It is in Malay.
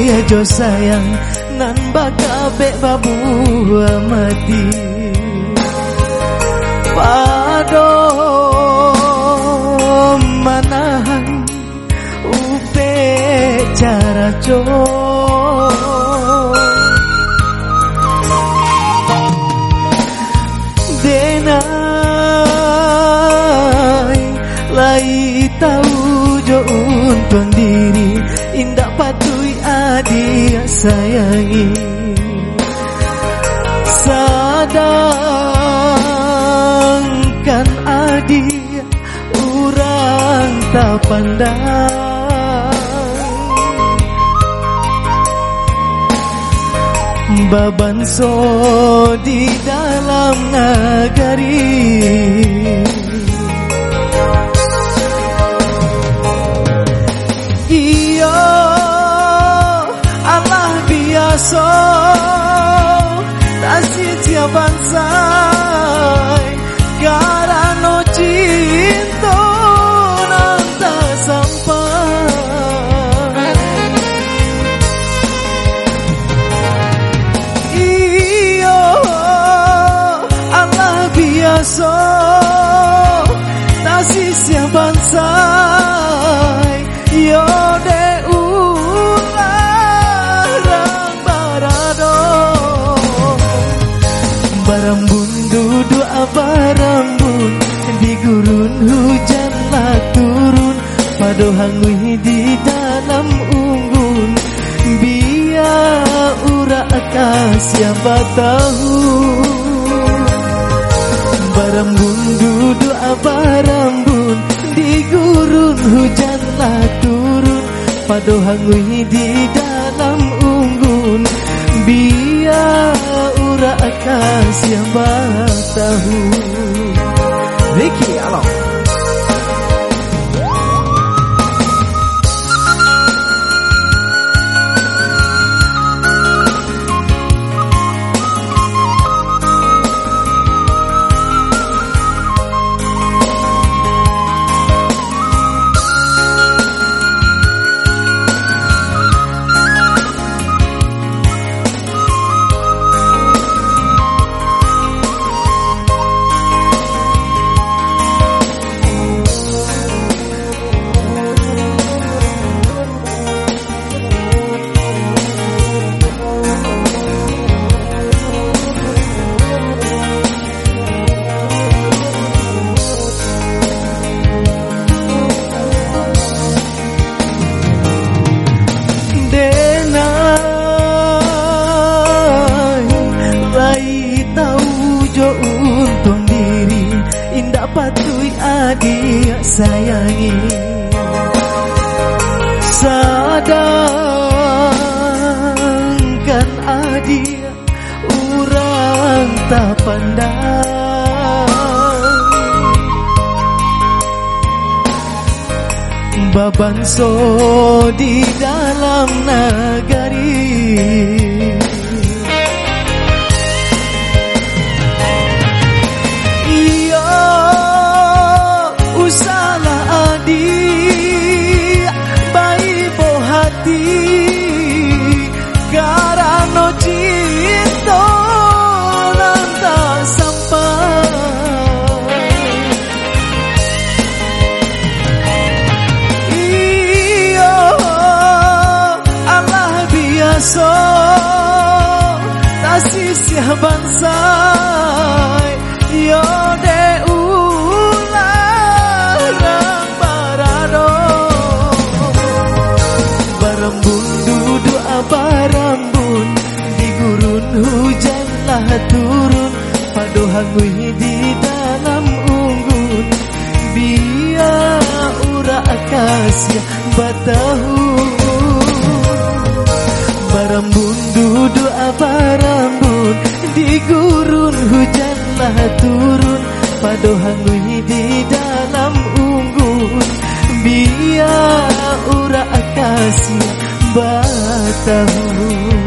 aja sayang nan bakabe babu mati pado manahan upe cara jo denai lai tahu jo untung diri indak patui adia sayangi sedangkan adia urang tak pandang baban so di dalam nagari so tasih tiapan say karano cinta nanta sampai iyo Allah biasa tasih tiapan say yo barambun duduk barambun di gurun hujanlah turun pado hangui di dalam unggun biar urak siapa tahu barambun duduk barambun di gurun hujanlah turun pado hangui di dalam unggun biar urak siapa tahu. Ricky Along. Untung diri indak patui adia sayangi sedangkan adia urang tak pandang baban so di dalam nagari karano cinta nanta sampai iyo Allah biasa tasih siaban say yo de ularang barado barambun duduk barambun di gurun hujanlah turun pado hangui di dalam unggun biar urak batahu barambun duduk barambun di gurun hujanlah turun pado hangui di dalam unggun biar urak batahu